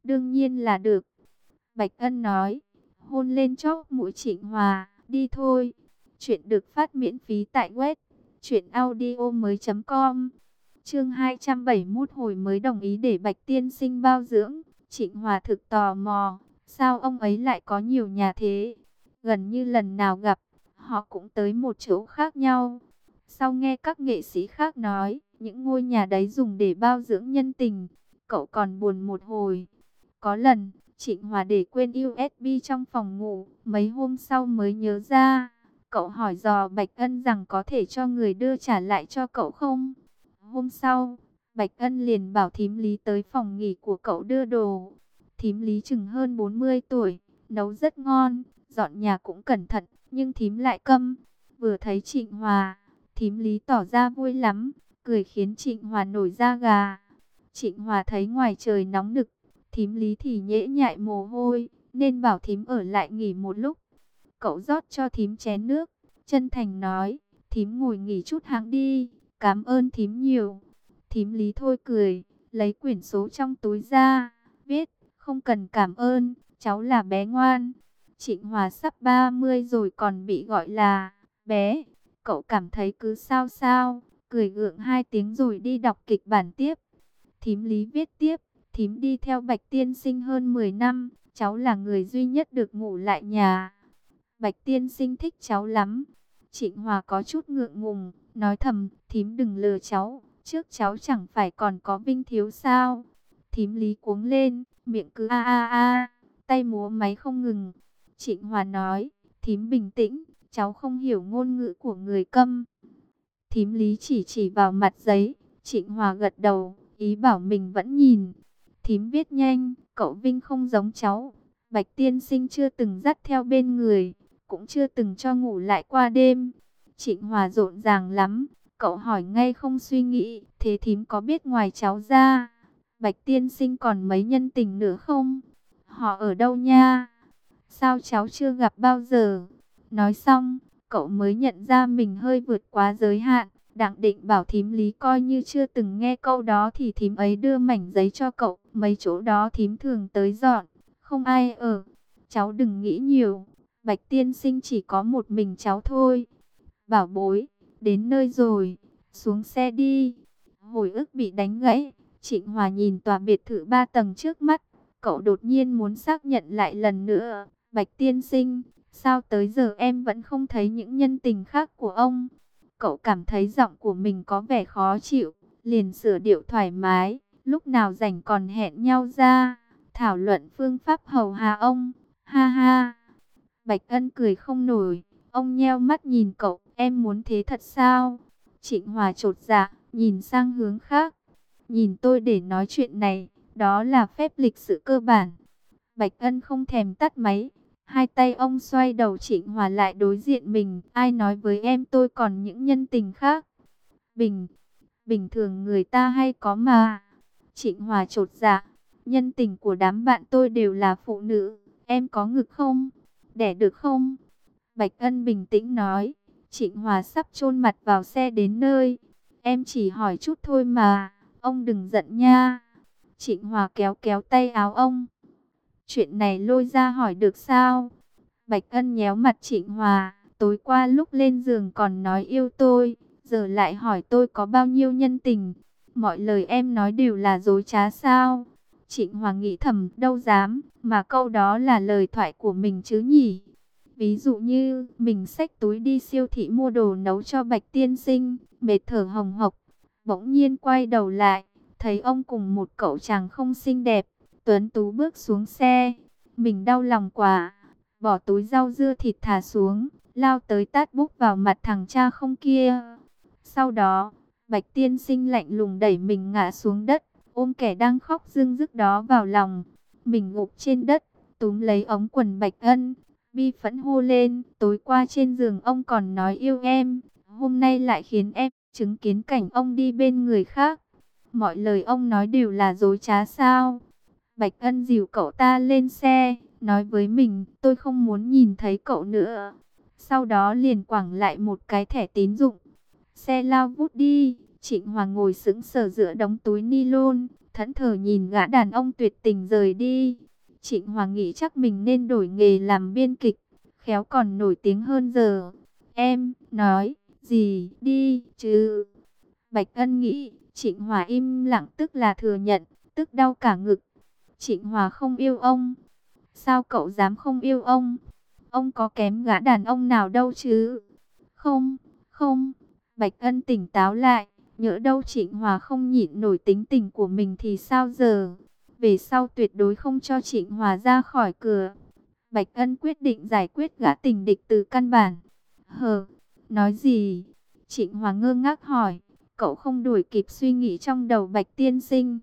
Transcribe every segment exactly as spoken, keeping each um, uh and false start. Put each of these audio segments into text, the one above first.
Đương nhiên là được. Bạch Ân nói, hôn lên chóp mũi Trịnh Hòa, đi thôi. Chuyện được phát miễn phí tại web truyện audio mới chấm com. Chương hai trăm bảy mươi mốt hồi mới đồng ý để Bạch tiên sinh bao dưỡng. Trịnh Hòa thực tò mò, sao ông ấy lại có nhiều nhà thế? Gần như lần nào gặp, họ cũng tới một chỗ khác nhau. Sau nghe các nghệ sĩ khác nói, những ngôi nhà đấy dùng để bao dưỡng nhân tình, cậu còn buồn một hồi. Có lần, Trịnh Hòa để quên u ét bê trong phòng ngủ, mấy hôm sau mới nhớ ra. Cậu hỏi dò Bạch Ân rằng có thể cho người đưa trả lại cho cậu không? Hôm sau, Bạch Ân liền bảo thím Lý tới phòng nghỉ của cậu đưa đồ. Thím Lý chừng hơn bốn mươi tuổi, nấu rất ngon, dọn nhà cũng cẩn thận, nhưng thím lại câm. Vừa thấy Trịnh Hòa, thím Lý tỏ ra vui lắm, cười khiến Trịnh Hòa nổi da gà. Trịnh Hòa thấy ngoài trời nóng nực, thím Lý thì nhễ nhại mồ hôi, nên bảo thím ở lại nghỉ một lúc. Cậu rót cho thím chén nước, chân thành nói, thím ngồi nghỉ chút hãng đi, cảm ơn thím nhiều. Thím Lý thôi cười, lấy quyển số trong túi ra, viết, không cần cảm ơn, cháu là bé ngoan. Trịnh Hòa sắp ba mươi rồi còn bị gọi là bé, cậu cảm thấy cứ sao sao, cười gượng hai tiếng rồi đi đọc kịch bản tiếp. Thím Lý viết tiếp, thím đi theo Bạch tiên sinh hơn mười năm, cháu là người duy nhất được ngủ lại nhà. Bạch tiên sinh thích cháu lắm. Trịnh Hòa có chút ngượng ngùng, nói thầm, thím đừng lừa cháu, trước cháu chẳng phải còn có Vinh Thiếu sao. Thím Lý cuống lên, miệng cứ a a a, tay múa máy không ngừng. Trịnh Hòa nói, thím bình tĩnh, cháu không hiểu ngôn ngữ của người câm. Thím Lý chỉ chỉ vào mặt giấy, Trịnh Hòa gật đầu, ý bảo mình vẫn nhìn. Thím viết nhanh, cậu Vinh không giống cháu. Bạch tiên sinh chưa từng dắt theo bên người, cũng chưa từng cho ngủ lại qua đêm. Trịnh Hòa rộn ràng lắm, cậu hỏi ngay không suy nghĩ, thế thím có biết ngoài cháu ra, Bạch tiên sinh còn mấy nhân tình nữa không? Họ ở đâu nha? Sao cháu chưa gặp bao giờ? Nói xong, cậu mới nhận ra mình hơi vượt quá giới hạn. Đặng định bảo thím Lý coi như chưa từng nghe câu đó thì thím ấy đưa mảnh giấy cho cậu. Mấy chỗ đó thím thường tới dọn, không ai ở. Cháu đừng nghĩ nhiều, Bạch tiên sinh chỉ có một mình cháu thôi. Bảo bối, đến nơi rồi, xuống xe đi. Hồi ức bị đánh gãy, Trịnh Hòa nhìn tòa biệt thự ba tầng trước mắt. Cậu đột nhiên muốn xác nhận lại lần nữa. Bạch tiên sinh, sao tới giờ em vẫn không thấy những nhân tình khác của ông? Cậu cảm thấy giọng của mình có vẻ khó chịu, liền sửa điệu thoải mái. Lúc nào rảnh còn hẹn nhau ra, thảo luận phương pháp hầu hạ ông. Ha ha. Bạch Ân cười không nổi, ông nheo mắt nhìn cậu, em muốn thế thật sao? Trịnh Hòa chột dạ, nhìn sang hướng khác. Nhìn tôi để nói chuyện này, đó là phép lịch sự cơ bản. Bạch Ân không thèm tắt máy. Hai tay ông xoay đầu Trịnh Hòa lại đối diện mình. Ai nói với em tôi còn những nhân tình khác? Bình, bình thường người ta hay có mà. Trịnh Hòa chột dạ. Nhân tình của đám bạn tôi đều là phụ nữ. Em có ngực không? Đẻ được không? Bạch Ân bình tĩnh nói. Trịnh Hòa sắp chôn mặt vào xe đến nơi. Em chỉ hỏi chút thôi mà. Ông đừng giận nha. Trịnh Hòa kéo kéo tay áo ông. Chuyện này lôi ra hỏi được sao? Bạch Ân nhéo mặt Trịnh Hòa. Tối qua lúc lên giường còn nói yêu tôi, giờ lại hỏi tôi có bao nhiêu nhân tình. Mọi lời em nói đều là dối trá sao? Trịnh Hòa nghĩ thầm, đâu dám, mà câu đó là lời thoại của mình chứ nhỉ? Ví dụ như, mình xách túi đi siêu thị mua đồ nấu cho Bạch tiên sinh, mệt thở hồng hộc. Bỗng nhiên quay đầu lại, thấy ông cùng một cậu chàng không xinh đẹp, tuấn tú bước xuống xe. Mình đau lòng quá, bỏ túi rau dưa thịt thả xuống, lao tới tát búp vào mặt thằng cha không kia. Sau đó, Bạch tiên sinh lạnh lùng đẩy mình ngã xuống đất, ôm kẻ đang khóc rưng rức đó vào lòng. Mình gục trên đất, túm lấy ống quần Bạch Ân, bi phẫn hô lên, tối qua trên giường ông còn nói yêu em, hôm nay lại khiến em chứng kiến cảnh ông đi bên người khác. Mọi lời ông nói đều là dối trá sao? Bạch Ân dìu cậu ta lên xe, nói với mình, tôi không muốn nhìn thấy cậu nữa. Sau đó liền quẳng lại một cái thẻ tín dụng. Xe lao vút đi, Trịnh Hoàng ngồi sững sờ giữa đống túi ni lông, thẫn thờ nhìn gã đàn ông tuyệt tình rời đi. Trịnh Hòa nghĩ chắc mình nên đổi nghề làm biên kịch, khéo còn nổi tiếng hơn giờ. Em nói gì đi chứ? Bạch Ân nghĩ Trịnh Hòa im lặng tức là thừa nhận, tức đau cả ngực. Trịnh Hòa không yêu ông. Sao cậu dám không yêu ông? Ông có kém gã đàn ông nào đâu chứ? Không, không. Bạch Ân tỉnh táo lại. Nhỡ đâu Trịnh Hòa không nhịn nổi tính tình của mình thì sao giờ? Về sau tuyệt đối không cho Trịnh Hòa ra khỏi cửa. Bạch Ân quyết định giải quyết gã tình địch từ căn bản. Hờ, nói gì? Trịnh Hòa ngơ ngác hỏi. Cậu không đuổi kịp suy nghĩ trong đầu Bạch tiên sinh.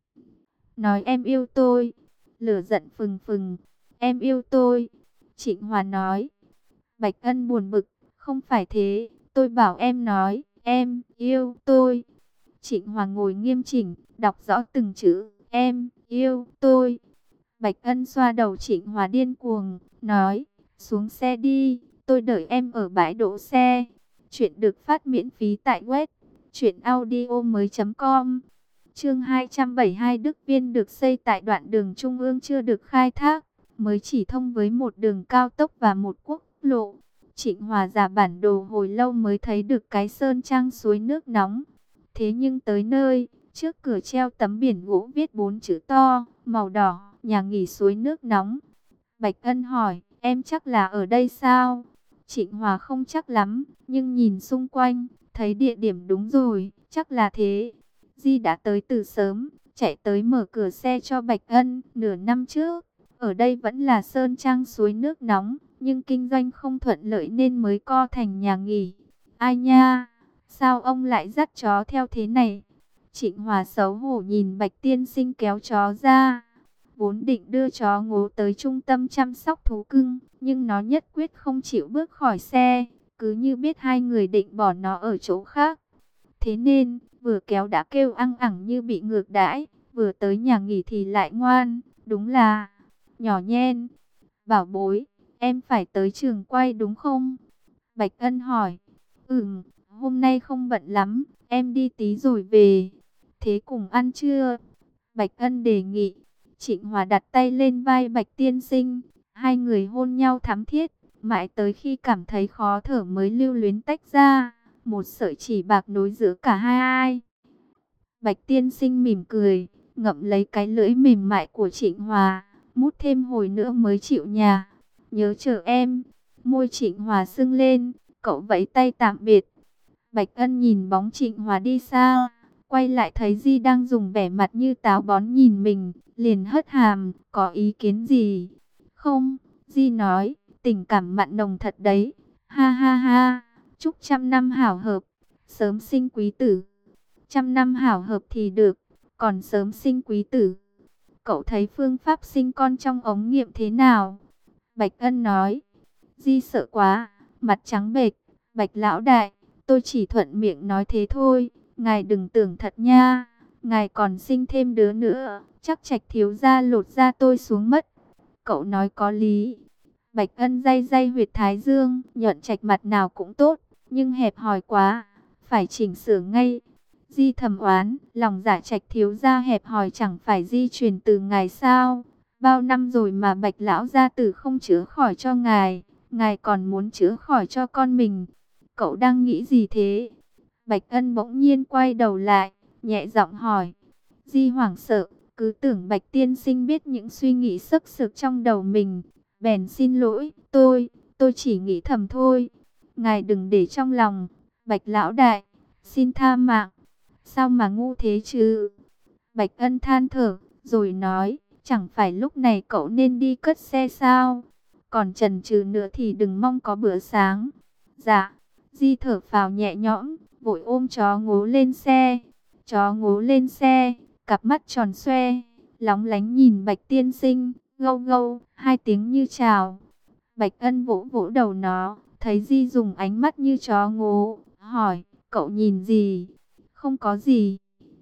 Nói em yêu tôi. Lửa giận phừng phừng. Em yêu tôi. Trịnh Hòa nói. Bạch Ân buồn bực. Không phải thế. Tôi bảo em nói. Em yêu tôi. Trịnh Hòa ngồi nghiêm chỉnh. Đọc rõ từng chữ. Em yêu tôi. Bạch Ân xoa đầu Trịnh Hòa điên cuồng. Nói. Xuống xe đi. Tôi đợi em ở bãi đỗ xe. Chuyện được phát miễn phí tại web truyện audio mới chấm com. Chương hai trăm bảy mươi hai, Đức Viên được xây tại đoạn đường trung ương chưa được khai thác, mới chỉ thông với một đường cao tốc và một quốc lộ. Trịnh Hòa giả bản đồ hồi lâu mới thấy được cái sơn trang suối nước nóng. Thế nhưng tới nơi, trước cửa treo tấm biển gỗ viết bốn chữ to, màu đỏ, nhà nghỉ suối nước nóng. Bạch Ân hỏi, em chắc là ở đây sao? Trịnh Hòa không chắc lắm, nhưng nhìn xung quanh, thấy địa điểm đúng rồi, chắc là thế. Di đã tới từ sớm, chạy tới mở cửa xe cho Bạch Ân. Nửa năm trước, ở đây vẫn là sơn trang suối nước nóng, nhưng kinh doanh không thuận lợi nên mới co thành nhà nghỉ. Ai nha, sao ông lại dắt chó theo thế này? Trịnh Hòa xấu hổ nhìn Bạch tiên sinh kéo chó ra. Vốn định đưa chó Ngố tới trung tâm chăm sóc thú cưng, nhưng nó nhất quyết không chịu bước khỏi xe, cứ như biết hai người định bỏ nó ở chỗ khác. Thế nên, vừa kéo đã kêu ăng ẳng như bị ngược đãi, vừa tới nhà nghỉ thì lại ngoan, đúng là nhỏ nhen. Bảo bối, em phải tới trường quay đúng không? Bạch Ân hỏi. Ừm, hôm nay không bận lắm, em đi tí rồi về. Thế cùng ăn trưa? Bạch Ân đề nghị. Trịnh Hòa đặt tay lên vai Bạch tiên sinh, hai người hôn nhau thắm thiết, mãi tới khi cảm thấy khó thở mới lưu luyến tách ra. Một sợi chỉ bạc nối giữa cả hai ai. Bạch tiên sinh mỉm cười, ngậm lấy cái lưỡi mềm mại của Trịnh Hòa, mút thêm hồi nữa mới chịu nhà. Nhớ chờ em. Môi Trịnh Hòa sưng lên, cậu vẫy tay tạm biệt. Bạch Ân nhìn bóng Trịnh Hòa đi xa, quay lại thấy Di đang dùng vẻ mặt như táo bón nhìn mình, liền hất hàm, có ý kiến gì? Không, Di nói, tình cảm mặn nồng thật đấy. Ha ha ha. Chúc trăm năm hảo hợp, sớm sinh quý tử. Trăm năm hảo hợp thì được, còn sớm sinh quý tử. Cậu thấy phương pháp sinh con trong ống nghiệm thế nào? Bạch Ân nói. Di sợ quá, mặt trắng bệch. Bạch lão đại, tôi chỉ thuận miệng nói thế thôi, ngài đừng tưởng thật nha. Ngài còn sinh thêm đứa nữa, chắc Trạch thiếu gia lột da tôi xuống mất. Cậu nói có lý. Bạch Ân day day huyệt thái dương, nhuận Trạch mặt nào cũng tốt, nhưng hẹp hòi quá, phải chỉnh sửa ngay. Di thầm oán, lòng dạ Trạch thiếu gia hẹp hòi chẳng phải di truyền từ ngài sao? Bao năm rồi mà Bạch lão gia tử không chữa khỏi cho ngài, ngài còn muốn chữa khỏi cho con mình. Cậu đang nghĩ gì thế? Bạch Ân bỗng nhiên quay đầu lại, nhẹ giọng hỏi. Di hoảng sợ, cứ tưởng Bạch tiên sinh biết những suy nghĩ sức sực trong đầu mình. Bèn xin lỗi, tôi, tôi chỉ nghĩ thầm thôi. Ngài đừng để trong lòng, Bạch lão đại, xin tha mạng. Sao mà ngu thế chứ? Bạch Ân than thở, rồi nói, chẳng phải lúc này cậu nên đi cất xe sao? Còn chần chừ nữa thì đừng mong có bữa sáng. Dạ, Di thở phào nhẹ nhõm, vội ôm chó Ngố lên xe. Chó Ngố lên xe, cặp mắt tròn xoe, lóng lánh nhìn Bạch tiên sinh, gâu gâu, hai tiếng như chào. Bạch Ân vỗ vỗ đầu nó, thấy Di dùng ánh mắt như chó Ngố, hỏi, cậu nhìn gì? Không có gì.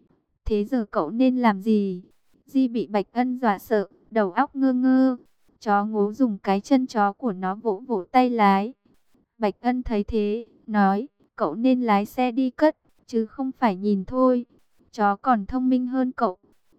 Thế giờ cậu nên làm gì? Di bị Bạch Ân dọa sợ, đầu óc ngơ ngơ. Chó Ngố dùng cái chân chó của nó vỗ vỗ tay lái. Bạch Ân thấy thế, nói, cậu nên lái xe đi cất, chứ không phải nhìn thôi. Chó còn thông minh hơn cậu.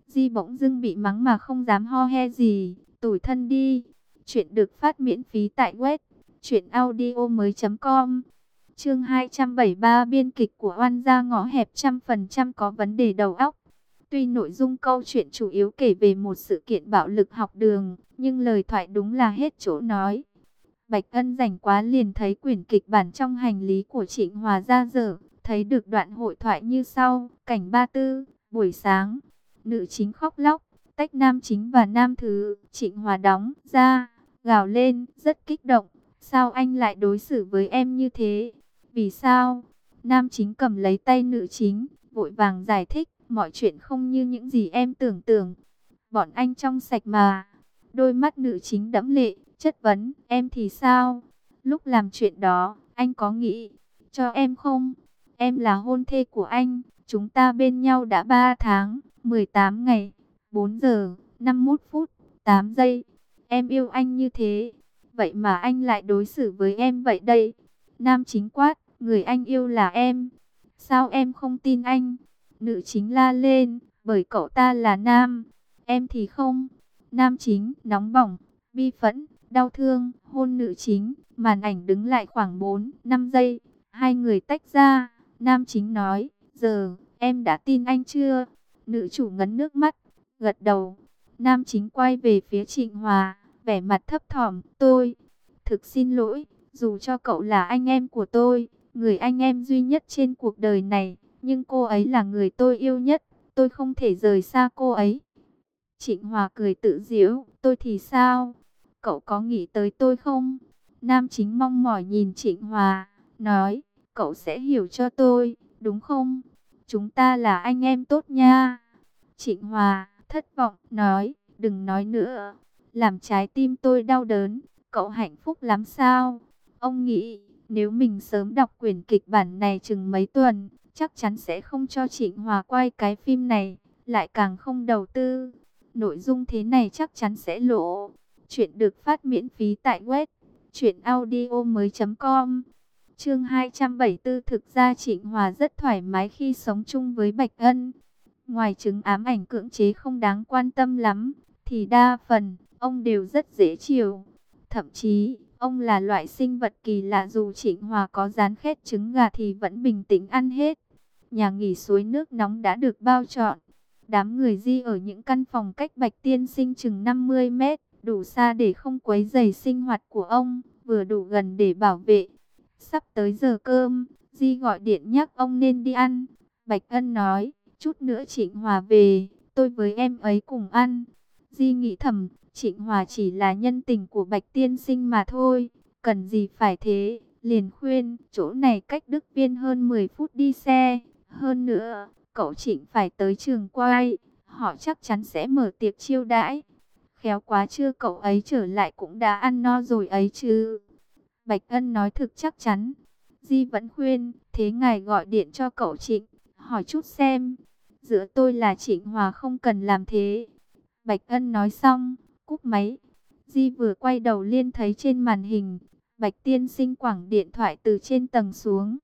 Di bỗng dưng bị mắng mà không dám ho he gì. Tủi thân đi. Chuyện được phát miễn phí tại web truyện audio mới chấm com. Chương hai trăm bảy mươi ba, biên kịch của oan gia ngõ hẹp trăm phần trăm có vấn đề đầu óc. Tuy nội dung câu chuyện chủ yếu kể về một sự kiện bạo lực học đường, nhưng lời thoại đúng là hết chỗ nói. Bạch Ân rảnh quá liền thấy quyển kịch bản trong hành lý của Trịnh Hòa ra dở, thấy được đoạn hội thoại như sau. Cảnh ba tư, buổi sáng, nữ chính khóc lóc, tách nam chính và nam thứ. Trịnh Hòa đóng ra, gào lên, rất kích động. Sao anh lại đối xử với em như thế? Vì sao? Nam chính cầm lấy tay nữ chính, vội vàng giải thích, mọi chuyện không như những gì em tưởng tượng. Bọn anh trong sạch mà. Đôi mắt nữ chính đẫm lệ, chất vấn, em thì sao? Lúc làm chuyện đó, anh có nghĩ cho em không? Em là hôn thê của anh, chúng ta bên nhau đã ba tháng, mười tám ngày, bốn giờ, năm mươi mốt phút, tám giây. Em yêu anh như thế, vậy mà anh lại đối xử với em vậy đây. Nam chính quát, người anh yêu là em. Sao em không tin anh? Nữ chính la lên, bởi cậu ta là nam, em thì không. Nam chính nóng bỏng, bi phẫn, đau thương, hôn nữ chính. Màn ảnh đứng lại khoảng bốn năm giây. Hai người tách ra. Nam chính nói, giờ em đã tin anh chưa? Nữ chủ ngấn nước mắt, gật đầu. Nam chính quay về phía Trịnh Hòa, vẻ mặt thấp thỏm, tôi thực xin lỗi, dù cho cậu là anh em của tôi, người anh em duy nhất trên cuộc đời này, nhưng cô ấy là người tôi yêu nhất, tôi không thể rời xa cô ấy. Trịnh Hòa cười tự giễu, tôi thì sao? Cậu có nghĩ tới tôi không? Nam chính mong mỏi nhìn Trịnh Hòa, nói, cậu sẽ hiểu cho tôi, đúng không? Chúng ta là anh em tốt nha. Trịnh Hòa thất vọng nói, đừng nói nữa, làm trái tim tôi đau đớn. Cậu hạnh phúc lắm sao? Ông nghĩ, nếu mình sớm đọc quyển kịch bản này chừng mấy tuần, chắc chắn sẽ không cho Trịnh Hòa quay cái phim này, lại càng không đầu tư. Nội dung thế này chắc chắn sẽ lỗ. Chuyện được phát miễn phí tại web truyện audio mới chấm com. Chương hai trăm bảy mươi tư, thực ra Trịnh Hòa rất thoải mái khi sống chung với Bạch Ân. Ngoài chứng ám ảnh cưỡng chế không đáng quan tâm lắm, thì đa phần, ông đều rất dễ chiều. Thậm chí, ông là loại sinh vật kỳ lạ, dù Trịnh Hòa có rán khét trứng gà thì vẫn bình tĩnh ăn hết. Nhà nghỉ suối nước nóng đã được bao trọn. Đám người Di ở những căn phòng cách Bạch Tiên Sinh chừng năm mươi mét, đủ xa để không quấy rầy sinh hoạt của ông, vừa đủ gần để bảo vệ. Sắp tới giờ cơm, Di gọi điện nhắc ông nên đi ăn. Bạch Ân nói, chút nữa Trịnh Hòa về, tôi với em ấy cùng ăn. Di nghĩ thầm, Trịnh Hòa chỉ là nhân tình của Bạch Tiên Sinh mà thôi, cần gì phải thế. Liền khuyên, chỗ này cách Đức Viên hơn mười phút đi xe. Hơn nữa, cậu Trịnh phải tới trường quay, họ chắc chắn sẽ mở tiệc chiêu đãi. Khéo quá, chưa cậu ấy trở lại cũng đã ăn no rồi ấy chứ. Bạch Ân nói thực chắc chắn. Di vẫn khuyên, thế ngài gọi điện cho cậu Trịnh, hỏi chút xem. Giữa tôi là Trịnh Hòa không cần làm thế. Bạch Ân nói xong, cúp máy. Di vừa quay đầu liên thấy trên màn hình, Bạch Tiên Sinh quẳng điện thoại từ trên tầng xuống.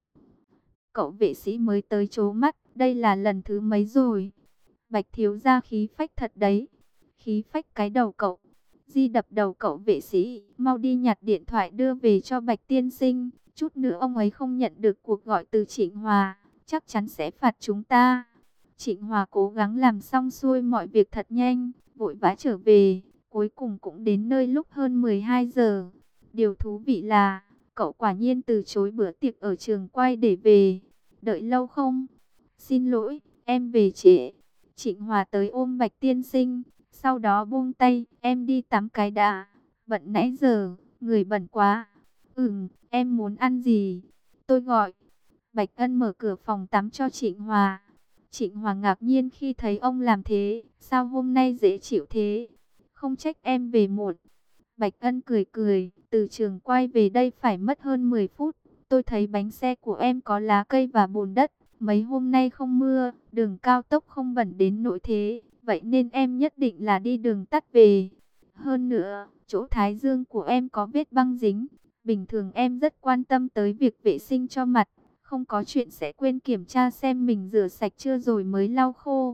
Cậu vệ sĩ mới tới chố mắt, đây là lần thứ mấy rồi? Bạch thiếu gia khí phách thật đấy. Khí phách cái đầu cậu. Di đập đầu cậu vệ sĩ, mau đi nhặt điện thoại đưa về cho Bạch Tiên Sinh. Chút nữa ông ấy không nhận được cuộc gọi từ Trịnh Hòa, chắc chắn sẽ phạt chúng ta. Trịnh Hòa cố gắng làm xong xuôi mọi việc thật nhanh, vội vã trở về, cuối cùng cũng đến nơi lúc hơn mười hai giờ. Điều thú vị là, cậu quả nhiên từ chối bữa tiệc ở trường quay để về. Đợi lâu không? Xin lỗi, em về trễ. Trịnh Hòa tới ôm Bạch Tiên Sinh, sau đó buông tay, em đi tắm cái đã. Bận nãy giờ, người bẩn quá. Ừm, em muốn ăn gì? Tôi gọi. Bạch Ân mở cửa phòng tắm cho Trịnh Hòa. Trịnh Hòa ngạc nhiên khi thấy ông làm thế. Sao hôm nay dễ chịu thế? Không trách em về muộn. Bạch Ân cười cười, từ trường quay về đây phải mất hơn mười phút. Tôi thấy bánh xe của em có lá cây và bùn đất. Mấy hôm nay không mưa, đường cao tốc không bẩn đến nỗi thế. Vậy nên em nhất định là đi đường tắt về. Hơn nữa, chỗ thái dương của em có vết băng dính. Bình thường em rất quan tâm tới việc vệ sinh cho mặt. Không có chuyện sẽ quên kiểm tra xem mình rửa sạch chưa rồi mới lau khô.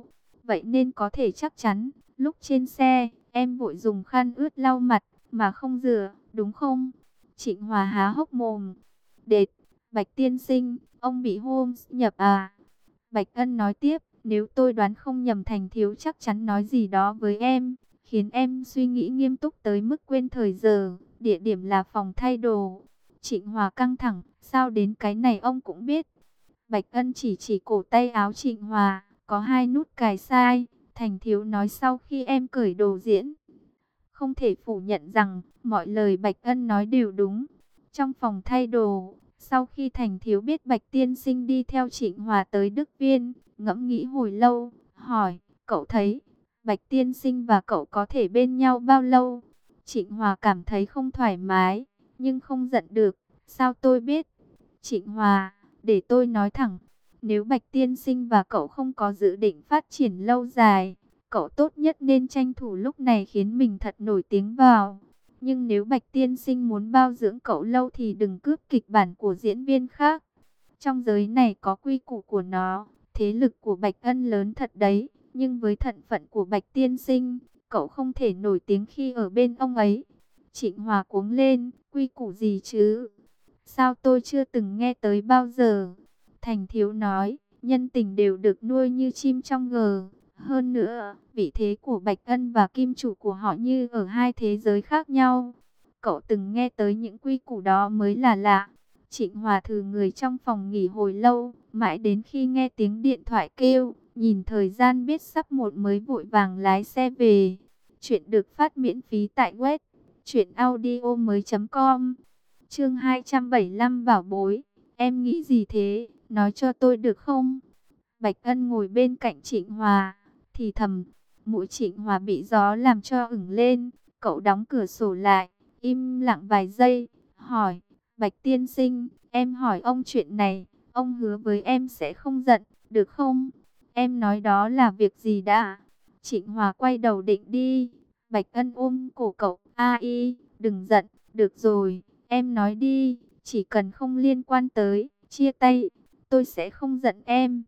vậy nên có thể chắc chắn, lúc trên xe, em vội dùng khăn ướt lau mặt, mà không rửa, đúng không? Trịnh Hòa há hốc mồm. Đệt, Bạch tiên sinh, ông bị Holmes nhập à? Bạch Ân nói tiếp, nếu tôi đoán không nhầm Thành thiếu chắc chắn nói gì đó với em, khiến em suy nghĩ nghiêm túc tới mức quên thời giờ, địa điểm là phòng thay đồ. Trịnh Hòa căng thẳng, sao đến cái này ông cũng biết? Bạch Ân chỉ chỉ cổ tay áo Trịnh Hòa, có hai nút cài sai, Thành thiếu nói sau khi em cởi đồ diễn. Không thể phủ nhận rằng, mọi lời Bạch Ân nói đều đúng. Trong phòng thay đồ, sau khi Thành thiếu biết Bạch tiên sinh đi theo Trịnh Hòa tới Đức Viên, ngẫm nghĩ hồi lâu, hỏi, cậu thấy, Bạch tiên sinh và cậu có thể bên nhau bao lâu? Trịnh Hòa cảm thấy không thoải mái, nhưng không giận được, sao tôi biết? Trịnh Hòa, để tôi nói thẳng, nếu Bạch tiên sinh và cậu không có dự định phát triển lâu dài, cậu tốt nhất nên tranh thủ lúc này khiến mình thật nổi tiếng vào. Nhưng nếu Bạch tiên sinh muốn bao dưỡng cậu lâu thì đừng cướp kịch bản của diễn viên khác. Trong giới này có quy củ của nó, thế lực của Bạch Ân lớn thật đấy, nhưng với thân phận của Bạch tiên sinh, cậu không thể nổi tiếng khi ở bên ông ấy. Trịnh Hòa cuống lên, quy củ gì chứ? Sao tôi chưa từng nghe tới bao giờ? Thành thiếu nói, nhân tình đều được nuôi như chim trong gờ. Hơn nữa, vị thế của Bạch Ân và kim chủ của họ như ở hai thế giới khác nhau. Cậu từng nghe tới những quy củ đó mới là lạ. Trịnh Hòa thử người trong phòng nghỉ hồi lâu, mãi đến khi nghe tiếng điện thoại kêu, nhìn thời gian biết sắp một mới vội vàng lái xe về. Chuyện được phát miễn phí tại web truyện audio mới chấm com. Chương hai trăm bảy mươi lăm bảo bối, em nghĩ gì thế, nói cho tôi được không? Bạch Ân ngồi bên cạnh Trịnh Hòa, thì thầm, mũi Trịnh Hòa bị gió làm cho ửng lên, cậu đóng cửa sổ lại, im lặng vài giây, hỏi, Bạch tiên sinh, em hỏi ông chuyện này, ông hứa với em sẽ không giận, được không? Em nói đó là việc gì đã? Trịnh Hòa quay đầu định đi, Bạch Ân ôm cổ cậu, a i, đừng giận, được rồi, em nói đi, chỉ cần không liên quan tới, chia tay, tôi sẽ không giận em.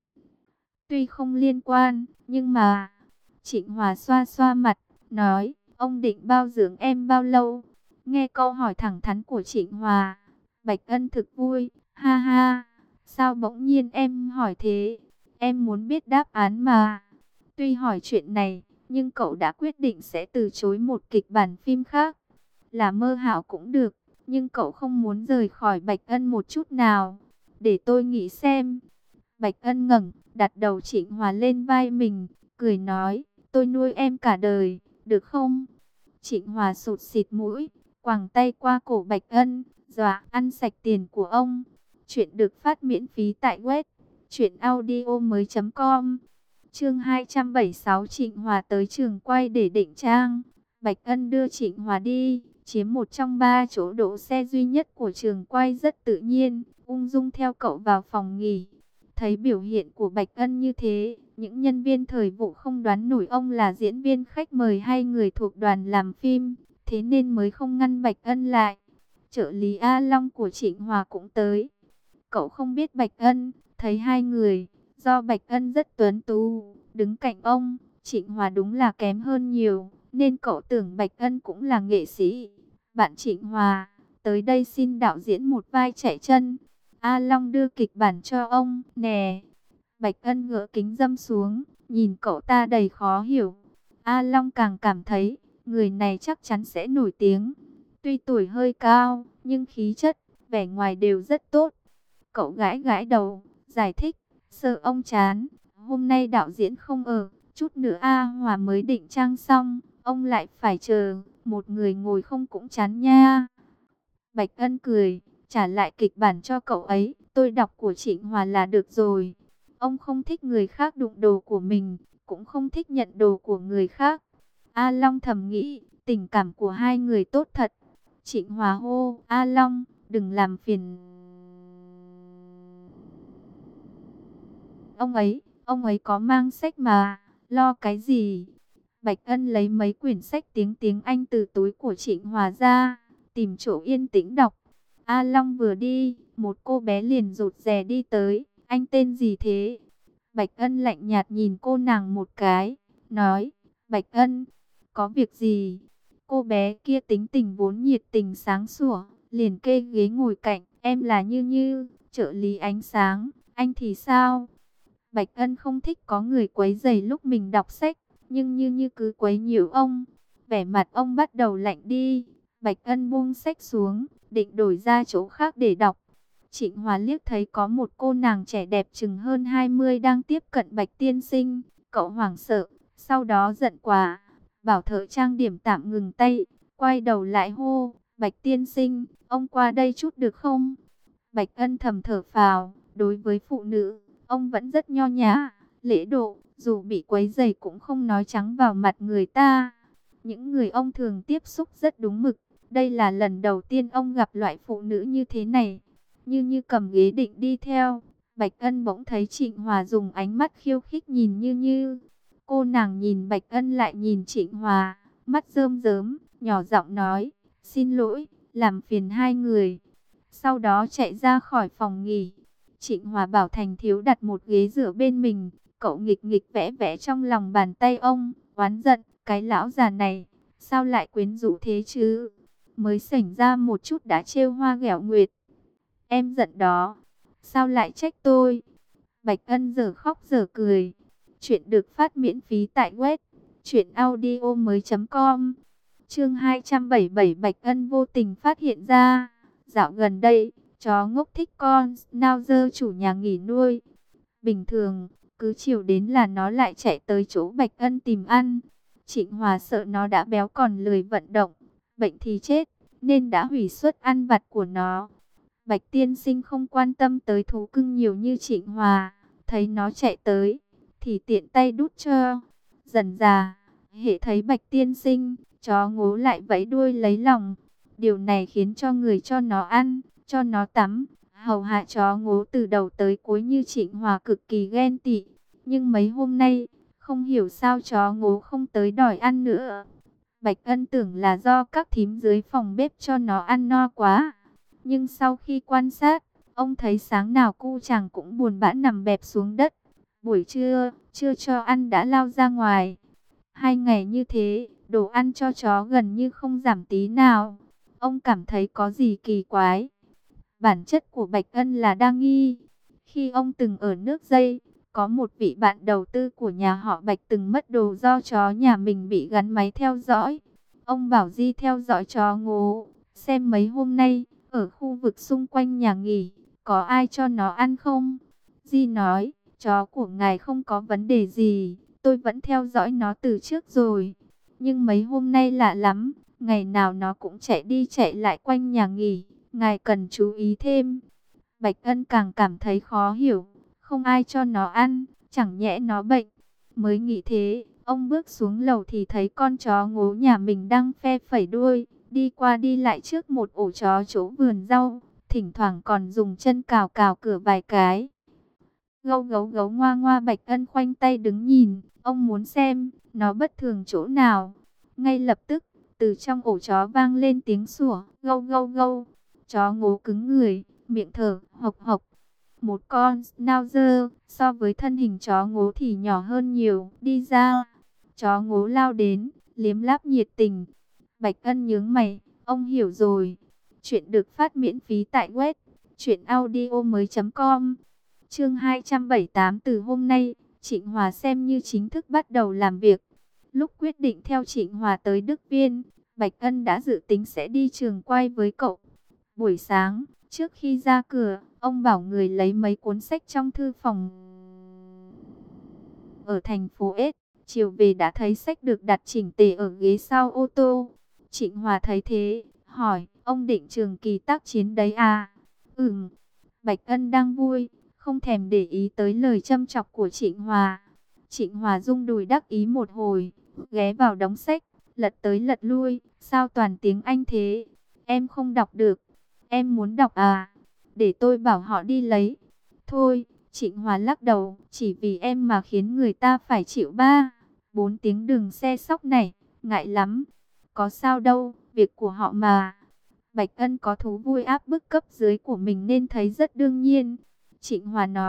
Tuy không liên quan, nhưng mà... Trịnh Hòa xoa xoa mặt, nói, ông định bao dưỡng em bao lâu? Nghe câu hỏi thẳng thắn của Trịnh Hòa, Bạch Ân thực vui, ha ha, sao bỗng nhiên em hỏi thế? Em muốn biết đáp án mà. Tuy hỏi chuyện này, nhưng cậu đã quyết định sẽ từ chối một kịch bản phim khác. Là Mơ Hạo cũng được, nhưng cậu không muốn rời khỏi Bạch Ân một chút nào. Để tôi nghĩ xem. Bạch Ân ngẩng, đặt đầu Trịnh Hòa lên vai mình, cười nói, tôi nuôi em cả đời, được không? Trịnh Hòa sụt xịt mũi, quàng tay qua cổ Bạch Ân, dọa ăn sạch tiền của ông. Chuyện được phát miễn phí tại web truyện audio mới chấm com. Chương hai trăm bảy mươi sáu, Trịnh Hòa tới trường quay để định trang. Bạch Ân đưa Trịnh Hòa đi, chiếm một trong ba chỗ đỗ xe duy nhất của trường quay rất tự nhiên, ung dung theo cậu vào phòng nghỉ. Thấy biểu hiện của Bạch Ân như thế, những nhân viên thời vụ không đoán nổi ông là diễn viên khách mời hay người thuộc đoàn làm phim, thế nên mới không ngăn Bạch Ân lại. Trợ lý A Long của Trịnh Hòa cũng tới. Cậu không biết Bạch Ân, thấy hai người, do Bạch Ân rất tuấn tú, đứng cạnh ông, Trịnh Hòa đúng là kém hơn nhiều, nên cậu tưởng Bạch Ân cũng là nghệ sĩ. Bạn Trịnh Hòa, tới đây xin đạo diễn một vai chạy chân. A Long đưa kịch bản cho ông, nè. Bạch Ân gỡ kính dâm xuống, nhìn cậu ta đầy khó hiểu. A Long càng cảm thấy, người này chắc chắn sẽ nổi tiếng. Tuy tuổi hơi cao, nhưng khí chất, vẻ ngoài đều rất tốt. Cậu gãi gãi đầu, giải thích, sợ ông chán. Hôm nay đạo diễn không ở, chút nữa A Hòa mới định trang xong, ông lại phải chờ, một người ngồi không cũng chán nha. Bạch Ân cười, trả lại kịch bản cho cậu ấy, tôi đọc của Trịnh Hòa là được rồi. Ông không thích người khác đụng đồ của mình, cũng không thích nhận đồ của người khác. A Long thầm nghĩ, tình cảm của hai người tốt thật. Trịnh Hòa hô, A Long, đừng làm phiền ông ấy, ông ấy có mang sách mà, lo cái gì? Bạch Ân lấy mấy quyển sách tiếng tiếng Anh từ túi của Trịnh Hòa ra, tìm chỗ yên tĩnh đọc. A Long vừa đi, một cô bé liền rụt rè đi tới, anh tên gì thế? Bạch Ân lạnh nhạt nhìn cô nàng một cái, nói, Bạch Ân, có việc gì? Cô bé kia tính tình vốn nhiệt tình sáng sủa, liền kê ghế ngồi cạnh, em là Như Như, trợ lý ánh sáng, anh thì sao? Bạch Ân không thích có người quấy rầy lúc mình đọc sách, nhưng Như Như cứ quấy nhiễu ông. Vẻ mặt ông bắt đầu lạnh đi, Bạch Ân buông sách xuống, định đổi ra chỗ khác để đọc. Trịnh Hòa liếc thấy có một cô nàng trẻ đẹp chừng hơn hai mươi đang tiếp cận Bạch tiên sinh, cậu hoảng sợ, sau đó giận quá, bảo thợ trang điểm tạm ngừng tay, quay đầu lại hô, Bạch tiên sinh, ông qua đây chút được không? Bạch Ân thầm thở phào, đối với phụ nữ, ông vẫn rất nho nhã, lễ độ, dù bị quấy rầy cũng không nói trắng vào mặt người ta. Những người ông thường tiếp xúc rất đúng mực, đây là lần đầu tiên ông gặp loại phụ nữ như thế này. Như Như cầm ghế định đi theo, Bạch Ân bỗng thấy Trịnh Hòa dùng ánh mắt khiêu khích nhìn Như Như. Cô nàng nhìn Bạch Ân lại nhìn Trịnh Hòa, mắt rơm rớm, nhỏ giọng nói, xin lỗi, làm phiền hai người. Sau đó chạy ra khỏi phòng nghỉ. Trịnh Hòa bảo Thành Thiếu đặt một ghế dựa bên mình, cậu nghịch nghịch vẽ vẽ trong lòng bàn tay ông, oán giận, cái lão già này, sao lại quyến rũ thế chứ? Mới sảnh ra một chút đã trêu hoa ghẹo nguyệt. Em giận đó, sao lại trách tôi? Bạch Ân giờ khóc giờ cười. Chuyện được phát miễn phí tại web truyện audio mới.com. Chương hai trăm bảy mươi bảy. Bạch Ân vô tình phát hiện ra, dạo gần đây, chó ngốc thích con Schnauzer chủ nhà nghỉ nuôi. Bình thường, cứ chiều đến là nó lại chạy tới chỗ Bạch Ân tìm ăn. Trịnh Hòa sợ nó đã béo còn lười vận động, bệnh thì chết, nên đã hủy suất ăn vặt của nó. Bạch tiên sinh không quan tâm tới thú cưng nhiều như Trịnh Hòa, thấy nó chạy tới, thì tiện tay đút cho. Dần dà, hệ thấy Bạch tiên sinh, chó ngố lại vẫy đuôi lấy lòng. Điều này khiến cho người cho nó ăn, cho nó tắm, hầu hạ chó ngố từ đầu tới cuối như Trịnh Hòa cực kỳ ghen tị. Nhưng mấy hôm nay, không hiểu sao chó ngố không tới đòi ăn nữa. Bạch Ân tưởng là do các thím dưới phòng bếp cho nó ăn no quá. Nhưng sau khi quan sát, ông thấy sáng nào cu chàng cũng buồn bã nằm bẹp xuống đất. Buổi trưa, chưa cho ăn đã lao ra ngoài. Hai ngày như thế, đồ ăn cho chó gần như không giảm tí nào. Ông cảm thấy có gì kỳ quái. Bản chất của Bạch Ân là đa nghi. Khi ông từng ở nước Dây, có một vị bạn đầu tư của nhà họ Bạch từng mất đồ do chó nhà mình bị gắn máy theo dõi. Ông bảo Di theo dõi chó ngố, xem mấy hôm nay, ở khu vực xung quanh nhà nghỉ, có ai cho nó ăn không? Di nói, chó của ngài không có vấn đề gì, tôi vẫn theo dõi nó từ trước rồi. Nhưng mấy hôm nay lạ lắm, ngày nào nó cũng chạy đi chạy lại quanh nhà nghỉ, ngài cần chú ý thêm. Bạch Ân càng cảm thấy khó hiểu, không ai cho nó ăn, chẳng nhẽ nó bệnh. Mới nghĩ thế, ông bước xuống lầu thì thấy con chó ngố nhà mình đang phe phẩy đuôi, đi qua đi lại trước một ổ chó chỗ vườn rau, thỉnh thoảng còn dùng chân cào cào cửa vài cái. Gâu gấu gấu ngoa ngoa. Bạch Ân khoanh tay đứng nhìn, ông muốn xem nó bất thường chỗ nào. Ngay lập tức, từ trong ổ chó vang lên tiếng sủa, gâu gâu gâu. Chó ngố cứng người, miệng thở hộc hộc. Một con Schnauzer so với thân hình chó ngố thì nhỏ hơn nhiều, đi ra. Chó ngố lao đến, liếm láp nhiệt tình. Bạch Ân nhướng mày, ông hiểu rồi. Chuyện được phát miễn phí tại web truyện audio mới.com. Chương hai trăm bảy mươi tám. Từ hôm nay, Trịnh Hòa xem như chính thức bắt đầu làm việc. Lúc quyết định theo Trịnh Hòa tới Đức Viên, Bạch Ân đã dự tính sẽ đi trường quay với cậu. Buổi sáng, trước khi ra cửa, ông bảo người lấy mấy cuốn sách trong thư phòng ở thành phố S. Chiều về đã thấy sách được đặt chỉnh tề ở ghế sau ô tô. Trịnh Hòa thấy thế, hỏi, ông định trường kỳ tác chiến đấy à? Ừm. Bạch Ân đang vui, không thèm để ý tới lời châm chọc của Trịnh Hòa. Trịnh Hòa rung đùi đắc ý một hồi, ghé vào đống sách, lật tới lật lui. Sao toàn tiếng Anh thế? Em không đọc được. Em muốn đọc à? Để tôi bảo họ đi lấy. Thôi, Trịnh Hòa lắc đầu, chỉ vì em mà khiến người ta phải chịu ba, bốn tiếng đường xe sóc này, ngại lắm. Có sao đâu, việc của họ mà. Bạch Ân có thú vui áp bức cấp dưới của mình nên thấy rất đương nhiên. Trịnh Hòa nói,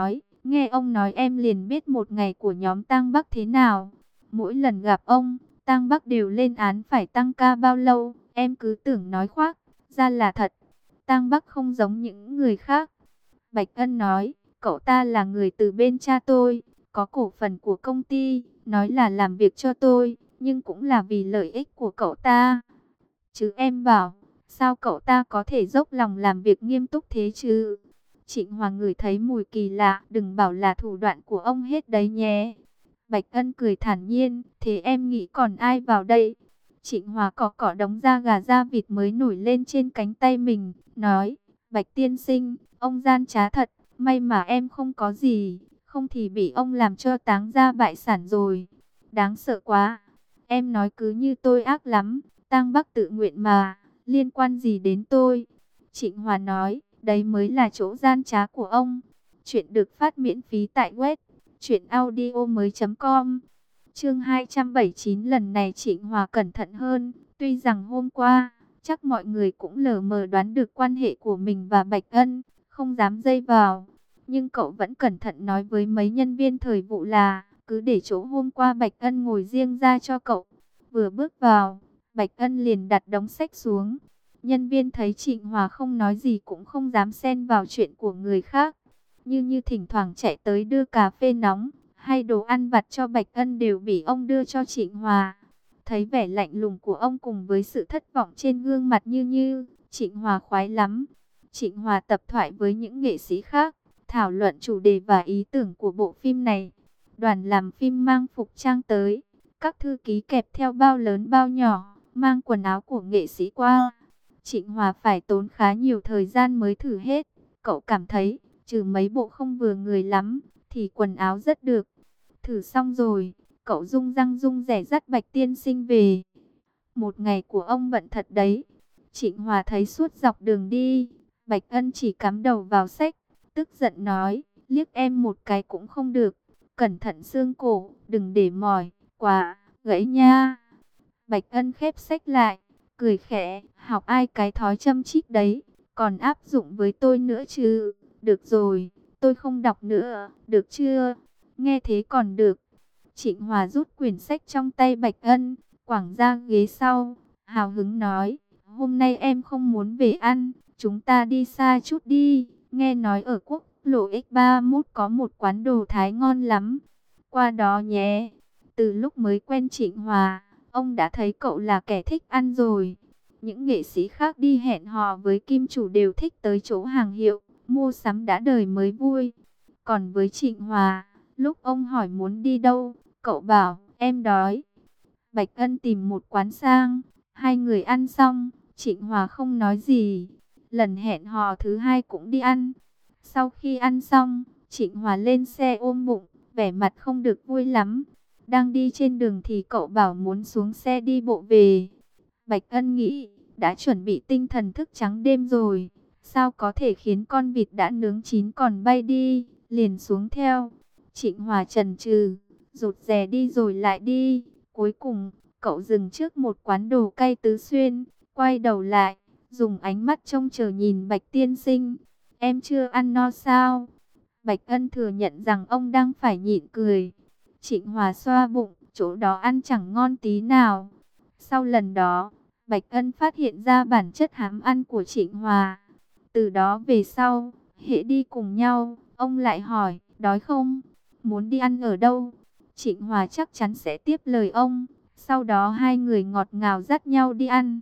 Nghe ông nói em liền biết một ngày của nhóm Tang Bắc thế nào. Mỗi lần gặp ông, Tang Bắc đều lên án phải tăng ca bao lâu. Em cứ tưởng nói khoác, ra là thật. Tang Bắc không giống những người khác. Bạch Ân nói, cậu ta là người từ bên cha tôi, có cổ phần của công ty, nói là làm việc cho tôi, nhưng cũng là vì lợi ích của cậu ta. Chứ em bảo, sao cậu ta có thể dốc lòng làm việc nghiêm túc thế chứ? Trịnh Hoàng ngửi thấy mùi kỳ lạ, đừng bảo là thủ đoạn của ông hết đấy nhé. Bạch Ân cười thản nhiên, thế em nghĩ còn ai vào đây? Trịnh Hòa cọ cọ đống da gà da vịt mới nổi lên trên cánh tay mình, nói, Bạch tiên sinh, ông gian trá thật, may mà em không có gì, không thì bị ông làm cho táng ra bại sản rồi. Đáng sợ quá, em nói cứ như tôi ác lắm, Tang Bắc tự nguyện mà, liên quan gì đến tôi? Trịnh Hòa nói, đấy mới là chỗ gian trá của ông. Chuyện được phát miễn phí tại web truyện audio mới.com. Chương hai trăm bảy mươi chín, lần này Trịnh Hòa cẩn thận hơn, tuy rằng hôm qua chắc mọi người cũng lờ mờ đoán được quan hệ của mình và Bạch Ân, không dám dây vào, nhưng cậu vẫn cẩn thận nói với mấy nhân viên thời vụ là cứ để chỗ hôm qua Bạch Ân ngồi riêng ra cho cậu. Vừa bước vào, Bạch Ân liền đặt đống sách xuống. Nhân viên thấy Trịnh Hòa không nói gì cũng không dám xen vào chuyện của người khác. Như như thỉnh thoảng chạy tới đưa cà phê nóng hay đồ ăn vặt cho Bạch Ân đều bị ông đưa cho Trịnh Hòa. Thấy vẻ lạnh lùng của ông cùng với sự thất vọng trên gương mặt Như Như, Trịnh Hòa khoái lắm. Trịnh Hòa tập thoại với những nghệ sĩ khác, thảo luận chủ đề và ý tưởng của bộ phim này. Đoàn làm phim mang phục trang tới, các thư ký kẹp theo bao lớn bao nhỏ, mang quần áo của nghệ sĩ qua. Trịnh Hòa phải tốn khá nhiều thời gian mới thử hết. Cậu cảm thấy, trừ mấy bộ không vừa người lắm, thì quần áo rất được. Thử xong rồi, cậu rung răng rung rẻ dắt Bạch tiên sinh về. Một ngày của ông bận thật đấy. Trịnh Hòa thấy suốt dọc đường đi, Bạch Ân chỉ cắm đầu vào sách, tức giận nói, liếc em một cái cũng không được. Cẩn thận xương cổ, đừng để mỏi, quá, gãy nha. Bạch Ân khép sách lại, cười khẽ, học ai cái thói châm chích đấy, còn áp dụng với tôi nữa chứ. Được rồi, tôi không đọc nữa, được chưa? Nghe thế còn được. Trịnh Hòa rút quyển sách trong tay Bạch Ân, quẳng ra ghế sau, hào hứng nói, hôm nay em không muốn về ăn, chúng ta đi xa chút đi, nghe nói ở quốc lộ ích ba mốt có một quán đồ Thái ngon lắm, qua đó nhé. Từ lúc mới quen Trịnh Hòa, ông đã thấy cậu là kẻ thích ăn rồi. Những nghệ sĩ khác đi hẹn hò với kim chủ đều thích tới chỗ hàng hiệu, mua sắm đã đời mới vui. Còn với Trịnh Hòa, lúc ông hỏi muốn đi đâu, cậu bảo, em đói. Bạch Ân tìm một quán sang, hai người ăn xong, Trịnh Hòa không nói gì. Lần hẹn hò thứ hai cũng đi ăn. Sau khi ăn xong, Trịnh Hòa lên xe ôm bụng, vẻ mặt không được vui lắm. Đang đi trên đường thì cậu bảo muốn xuống xe đi bộ về. Bạch Ân nghĩ, đã chuẩn bị tinh thần thức trắng đêm rồi, sao có thể khiến con vịt đã nướng chín còn bay đi, liền xuống theo. Trịnh Hòa chần chừ, rụt rè đi rồi lại đi. Cuối cùng, cậu dừng trước một quán đồ cay Tứ Xuyên, quay đầu lại, dùng ánh mắt trông chờ nhìn Bạch tiên sinh. Em chưa ăn no sao? Bạch Ân thừa nhận rằng ông đang phải nhịn cười. Trịnh Hòa xoa bụng, chỗ đó ăn chẳng ngon tí nào. Sau lần đó, Bạch Ân phát hiện ra bản chất hám ăn của Trịnh Hòa. Từ đó về sau, hễ đi cùng nhau, ông lại hỏi, đói không? Muốn đi ăn ở đâu? Trịnh Hòa chắc chắn sẽ tiếp lời ông. Sau đó hai người ngọt ngào dắt nhau đi ăn.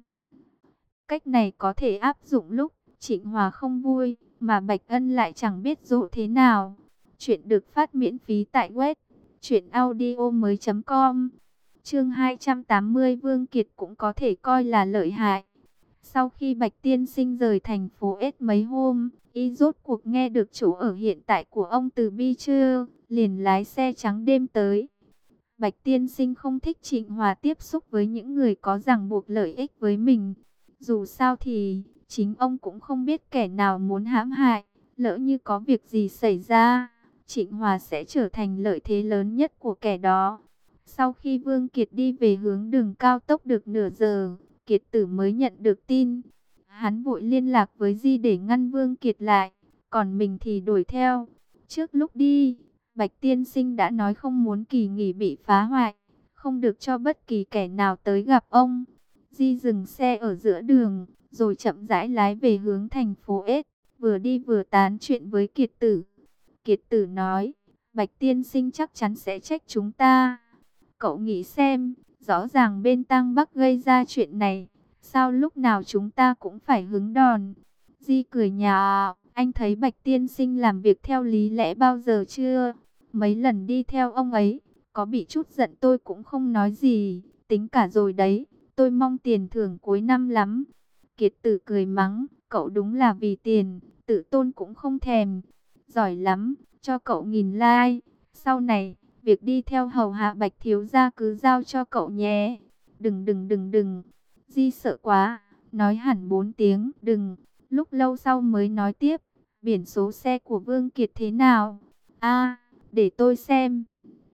Cách này có thể áp dụng lúc Trịnh Hòa không vui, mà Bạch Ân lại chẳng biết dỗ thế nào. Chuyện được phát miễn phí tại web truyện audio mới.com. Chương hai trăm tám mươi, Vương Kiệt cũng có thể coi là lợi hại. Sau khi Bạch tiên sinh rời thành phố S mấy hôm, y rốt cuộc nghe được chỗ ở hiện tại của ông từ Bi chưa, liền lái xe trắng đêm tới. Bạch tiên sinh không thích Trịnh Hòa tiếp xúc với những người có ràng buộc lợi ích với mình. Dù sao thì, chính ông cũng không biết kẻ nào muốn hãm hại, lỡ như có việc gì xảy ra, Trịnh Hòa sẽ trở thành lợi thế lớn nhất của kẻ đó. Sau khi Vương Kiệt đi về hướng đường cao tốc được nửa giờ, Kiệt Tử mới nhận được tin. Hắn vội liên lạc với Di để ngăn Vương Kiệt lại, còn mình thì đuổi theo. Trước lúc đi, Bạch tiên sinh đã nói không muốn kỳ nghỉ bị phá hoại, không được cho bất kỳ kẻ nào tới gặp ông. Di dừng xe ở giữa đường, rồi chậm rãi lái về hướng thành phố S, vừa đi vừa tán chuyện với Kiệt Tử. Kiệt Tử nói, Bạch tiên sinh chắc chắn sẽ trách chúng ta. Cậu nghĩ xem, rõ ràng bên Tang Bắc gây ra chuyện này, sao lúc nào chúng ta cũng phải hứng đòn? Di cười nhạo, anh thấy Bạch tiên sinh làm việc theo lý lẽ bao giờ chưa? Mấy lần đi theo ông ấy, có bị chút giận tôi cũng không nói gì, tính cả rồi đấy, tôi mong tiền thưởng cuối năm lắm. Kiệt Tử cười mắng, cậu đúng là vì tiền, tự tôn cũng không thèm. Giỏi lắm, cho cậu nghìn like, sau này, việc đi theo hầu hạ Bạch thiếu gia cứ giao cho cậu nhé. Đừng đừng đừng đừng, Di sợ quá, nói hẳn bốn tiếng, đừng. Lúc lâu sau mới nói tiếp, biển số xe của Vương Kiệt thế nào? A, để tôi xem.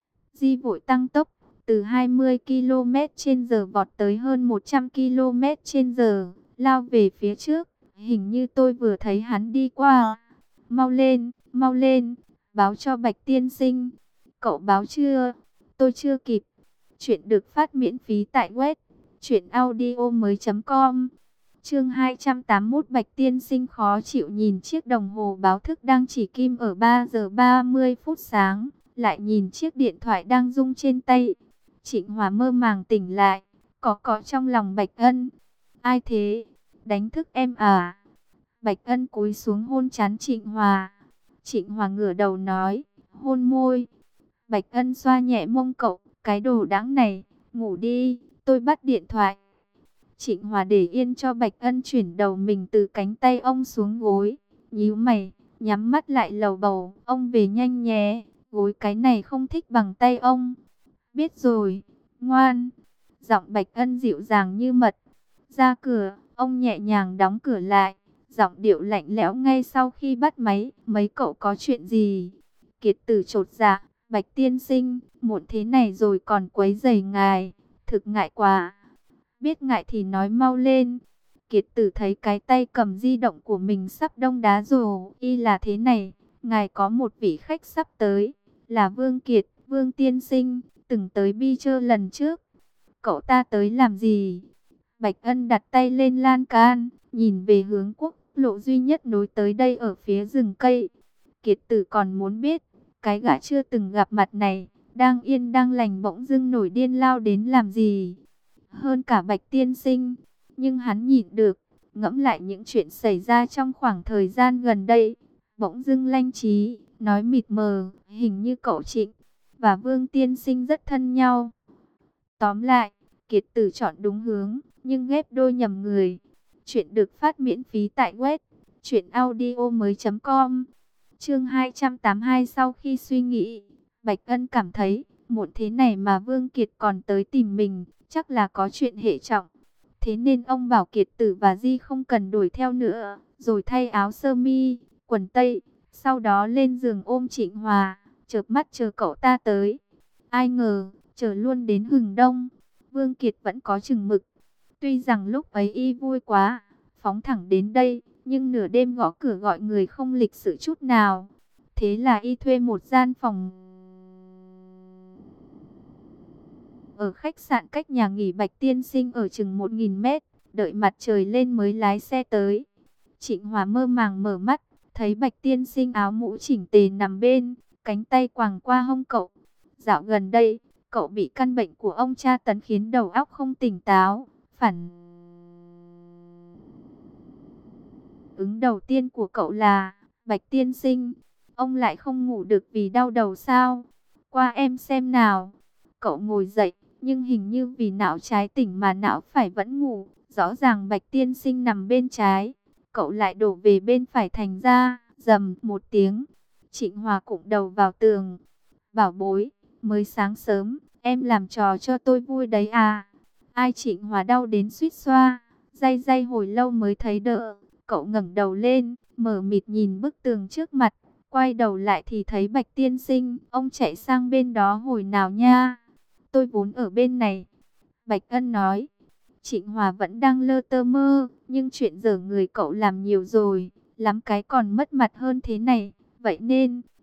Di vội tăng tốc, từ hai mươi ki lô mét trên giờ vọt tới hơn một trăm ki lô mét trên giờ, lao về phía trước. Hình như tôi vừa thấy hắn đi qua. Mau lên, mau lên, báo cho Bạch tiên sinh. Cậu báo chưa? Tôi chưa kịp. Chuyện được phát miễn phí tại web truyện audio mới.com. Chương hai trăm tám mươi mốt. Bạch tiên sinh khó chịu nhìn chiếc đồng hồ báo thức đang chỉ kim ở ba giờ ba mươi phút sáng, lại nhìn chiếc điện thoại đang rung trên tay. Trịnh Hòa mơ màng tỉnh lại, có có trong lòng Bạch Ân. Ai thế? Đánh thức em à? Bạch Ân cúi xuống hôn trán Trịnh Hòa. Trịnh Hòa ngửa đầu nói, hôn môi. Bạch Ân xoa nhẹ mông cậu, cái đồ đáng này, ngủ đi, tôi bắt điện thoại. Trịnh Hòa để yên cho Bạch Ân chuyển đầu mình từ cánh tay ông xuống gối, nhíu mày, nhắm mắt lại lầu bầu, ông về nhanh nhé, gối cái này không thích bằng tay ông. Biết rồi, ngoan. Giọng Bạch Ân dịu dàng như mật. Ra cửa, ông nhẹ nhàng đóng cửa lại, giọng điệu lạnh lẽo ngay sau khi bắt máy. Mấy cậu có chuyện gì? Kiệt Tử chột dạ, Bạch tiên sinh, muộn thế này rồi còn quấy rầy ngài, thực ngại quá. Biết ngại thì nói mau lên. Kiệt Tử thấy cái tay cầm di động của mình sắp đông đá rồi. Y là thế này, ngài có một vị khách sắp tới, là Vương Kiệt, Vương tiên sinh, từng tới Bi Chơ lần trước. Cậu ta tới làm gì? Bạch Ân đặt tay lên lan can, nhìn về hướng quốc lộ duy nhất nối tới đây ở phía rừng cây. Kiệt Tử còn muốn biết, cái gã chưa từng gặp mặt này, đang yên đang lành bỗng dưng nổi điên lao đến làm gì? Hơn cả Bạch tiên sinh, nhưng hắn nhịn được, ngẫm lại những chuyện xảy ra trong khoảng thời gian gần đây, bỗng dưng lanh trí, nói mịt mờ, hình như cậu Trịnh và Vương tiên sinh rất thân nhau. Tóm lại, Kiệt Tử chọn đúng hướng, nhưng ghép đôi nhầm người. Chuyện được phát miễn phí tại web truyện audio mới.com. Chương hai trăm tám mươi hai. Sau khi suy nghĩ, Bạch Ân cảm thấy, muộn thế này mà Vương Kiệt còn tới tìm mình, chắc là có chuyện hệ trọng. Thế nên ông bảo Kiệt Tử và Di không cần đuổi theo nữa, rồi thay áo sơ mi, quần tây, sau đó lên giường ôm Trịnh Hòa, chợp mắt chờ cậu ta tới. Ai ngờ, chờ luôn đến hừng đông, Vương Kiệt vẫn có chừng mực. Tuy rằng lúc ấy y vui quá, phóng thẳng đến đây, nhưng nửa đêm gõ cửa gọi người không lịch sự chút nào. Thế là y thuê một gian phòng ở khách sạn cách nhà nghỉ Bạch tiên sinh ở chừng một nghìn mét, đợi mặt trời lên mới lái xe tới. Trịnh Hòa mơ màng mở mắt, thấy Bạch tiên sinh áo mũ chỉnh tề nằm bên, cánh tay quàng qua hông cậu. Dạo gần đây, cậu bị căn bệnh của ông tra tấn khiến đầu óc không tỉnh táo, phản ứng đầu tiên của cậu là, Bạch tiên sinh, ông lại không ngủ được vì đau đầu sao? Qua em xem nào. Cậu ngồi dậy, nhưng hình như vì não trái tỉnh mà não phải vẫn ngủ. Rõ ràng Bạch tiên sinh nằm bên trái, cậu lại đổ về bên phải, thành ra, rầm một tiếng. Trịnh Hòa cụm đầu vào tường. Bảo bối, mới sáng sớm, em làm trò cho tôi vui đấy à? Ai? Trịnh Hòa đau đến suýt xoa, day day hồi lâu mới thấy đỡ. Cậu ngẩng đầu lên, mở mịt nhìn bức tường trước mặt, quay đầu lại thì thấy Bạch tiên sinh. Ông chạy sang bên đó hồi nào nha? Tôi vốn ở bên này. Bạch Ân nói. Trịnh Hòa vẫn đang lơ tơ mơ, nhưng chuyện dở người cậu làm nhiều rồi, lắm cái còn mất mặt hơn thế này. Vậy nên,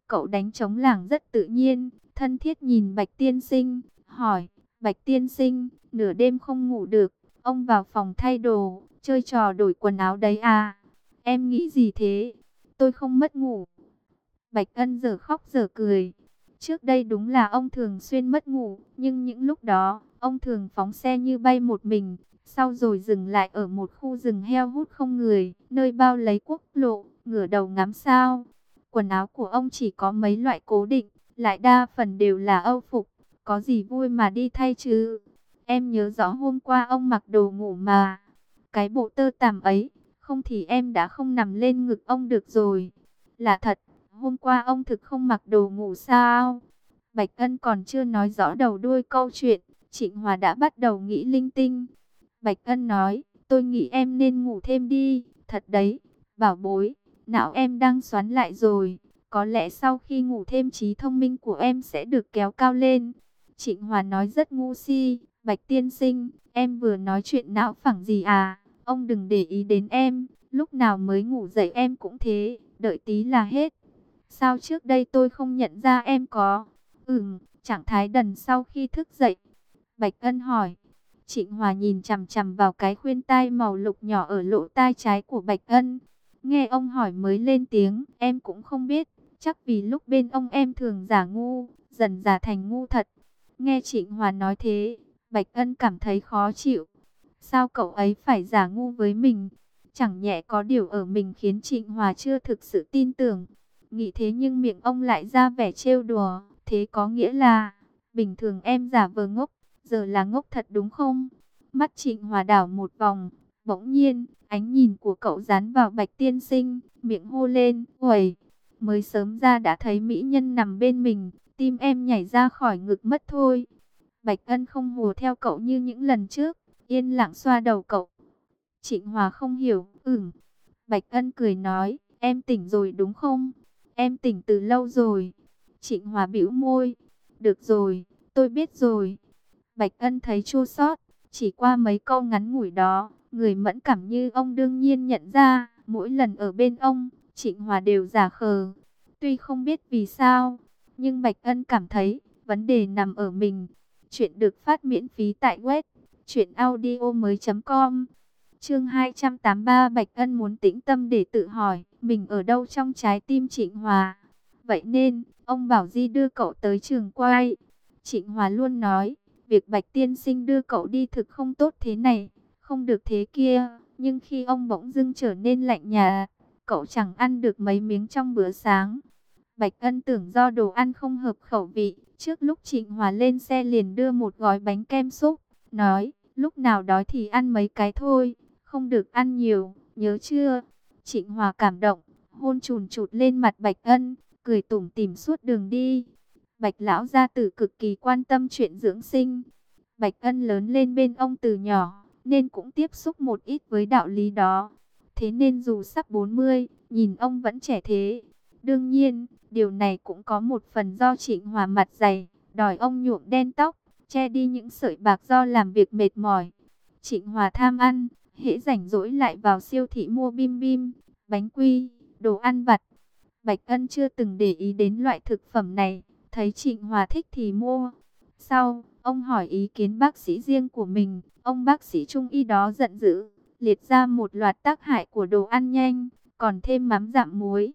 Cậu đánh trống lảng rất tự nhiên, thân thiết nhìn Bạch tiên sinh, hỏi, Bạch tiên sinh, nửa đêm không ngủ được, ông vào phòng thay đồ, chơi trò đổi quần áo đấy à? Em nghĩ gì thế? Tôi không mất ngủ. Bạch Ân giờ khóc giờ cười. Trước đây đúng là ông thường xuyên mất ngủ, nhưng những lúc đó, ông thường phóng xe như bay một mình, sau rồi dừng lại ở một khu rừng heo hút không người, nơi bao lấy quốc lộ, ngửa đầu ngắm sao. Quần áo của ông chỉ có mấy loại cố định, lại đa phần đều là âu phục, có gì vui mà đi thay chứ. Em nhớ rõ hôm qua ông mặc đồ ngủ mà, cái bộ tơ tằm ấy, không thì em đã không nằm lên ngực ông được rồi. Là thật, hôm qua ông thực không mặc đồ ngủ sao? Bạch Ân còn chưa nói rõ đầu đuôi câu chuyện, Trịnh Hòa đã bắt đầu nghĩ linh tinh. Bạch Ân nói, tôi nghĩ em nên ngủ thêm đi, thật đấy, bảo bối, não em đang xoắn lại rồi, có lẽ sau khi ngủ thêm trí thông minh của em sẽ được kéo cao lên. Trịnh Hòa nói rất ngu si, Bạch tiên sinh, em vừa nói chuyện não phẳng gì à, ông đừng để ý đến em, lúc nào mới ngủ dậy em cũng thế, đợi tí là hết. Sao trước đây tôi không nhận ra em có, ừm, trạng thái đần sau khi thức dậy? Bạch Ân hỏi. Trịnh Hòa nhìn chằm chằm vào cái khuyên tai màu lục nhỏ ở lỗ tai trái của Bạch Ân. Nghe ông hỏi mới lên tiếng, em cũng không biết, chắc vì lúc bên ông em thường giả ngu, dần giả thành ngu thật. Nghe Trịnh Hòa nói thế, Bạch Ân cảm thấy khó chịu. Sao cậu ấy phải giả ngu với mình? Chẳng nhẽ có điều ở mình khiến Trịnh Hòa chưa thực sự tin tưởng. Nghĩ thế nhưng miệng ông lại ra vẻ trêu đùa, thế có nghĩa là bình thường em giả vờ ngốc, giờ là ngốc thật đúng không? Mắt Trịnh Hòa đảo một vòng, bỗng nhiên, ánh nhìn của cậu dán vào Bạch tiên sinh, miệng hô lên, uầy, mới sớm ra đã thấy mỹ nhân nằm bên mình, tim em nhảy ra khỏi ngực mất thôi. Bạch Ân không hùa theo cậu như những lần trước, yên lặng xoa đầu cậu. Trịnh Hòa không hiểu, ừm. Bạch Ân cười nói, em tỉnh rồi đúng không? Em tỉnh từ lâu rồi. Trịnh Hòa bĩu môi, được rồi, tôi biết rồi. Bạch Ân thấy chua xót, chỉ qua mấy câu ngắn ngủi đó, người mẫn cảm như ông đương nhiên nhận ra, mỗi lần ở bên ông, Trịnh Hòa đều giả khờ. Tuy không biết vì sao, nhưng Bạch Ân cảm thấy, vấn đề nằm ở mình. Chuyện được phát miễn phí tại web truyện audio mới chấm com. Chương hai trăm tám mươi ba. Bạch Ân muốn tĩnh tâm để tự hỏi, mình ở đâu trong trái tim Trịnh Hòa. Vậy nên, ông bảo Di đưa cậu tới trường quay. Trịnh Hòa luôn nói, việc Bạch tiên sinh đưa cậu đi thực không tốt thế này, không được thế kia. Nhưng khi ông bỗng dưng trở nên lạnh nhạt, cậu chẳng ăn được mấy miếng trong bữa sáng. Bạch Ân tưởng do đồ ăn không hợp khẩu vị, trước lúc Trịnh Hòa lên xe liền đưa một gói bánh kem xúc, nói, lúc nào đói thì ăn mấy cái thôi, không được ăn nhiều, nhớ chưa? Trịnh Hòa cảm động, hôn chùn chụt lên mặt Bạch Ân, cười tủm tỉm suốt đường đi. Bạch lão gia tử cực kỳ quan tâm chuyện dưỡng sinh. Bạch Ân lớn lên bên ông từ nhỏ, nên cũng tiếp xúc một ít với đạo lý đó. Thế nên dù sắp bốn mươi, nhìn ông vẫn trẻ thế. Đương nhiên, điều này cũng có một phần do Trịnh Hòa mặt dày, đòi ông nhuộm đen tóc, che đi những sợi bạc do làm việc mệt mỏi. Trịnh Hòa tham ăn, hễ rảnh rỗi lại vào siêu thị mua bim bim, bánh quy, đồ ăn vặt. Bạch Ân chưa từng để ý đến loại thực phẩm này, thấy Trịnh Hòa thích thì mua. Sau, ông hỏi ý kiến bác sĩ riêng của mình, ông bác sĩ trung y đó giận dữ, liệt ra một loạt tác hại của đồ ăn nhanh, còn thêm mắm dặm muối.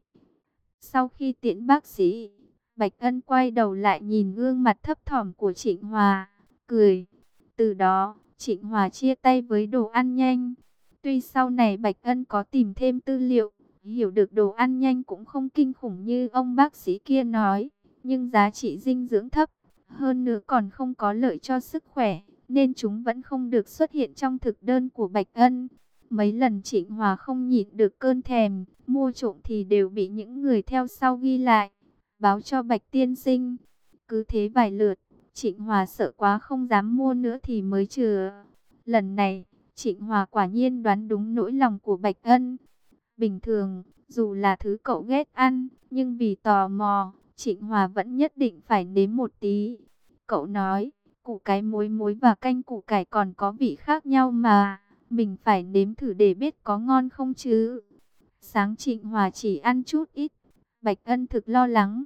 Sau khi tiễn bác sĩ, Bạch Ân quay đầu lại nhìn gương mặt thấp thỏm của Trịnh Hòa, cười. Từ đó, Trịnh Hòa chia tay với đồ ăn nhanh. Tuy sau này Bạch Ân có tìm thêm tư liệu, hiểu được đồ ăn nhanh cũng không kinh khủng như ông bác sĩ kia nói, nhưng giá trị dinh dưỡng thấp, hơn nữa còn không có lợi cho sức khỏe, nên chúng vẫn không được xuất hiện trong thực đơn của Bạch Ân. Mấy lần Trịnh Hòa không nhịn được cơn thèm, mua trộm thì đều bị những người theo sau ghi lại, báo cho Bạch tiên sinh. Cứ thế vài lượt, Trịnh Hòa sợ quá không dám mua nữa thì mới chừa. Lần này, Trịnh Hòa quả nhiên đoán đúng nỗi lòng của Bạch Ân. Bình thường, dù là thứ cậu ghét ăn, nhưng vì tò mò, Trịnh Hòa vẫn nhất định phải nếm một tí. Cậu nói, củ cái muối muối và canh củ cải còn có vị khác nhau mà, mình phải nếm thử để biết có ngon không chứ. Sáng Trịnh Hòa chỉ ăn chút ít, Bạch Ân thực lo lắng.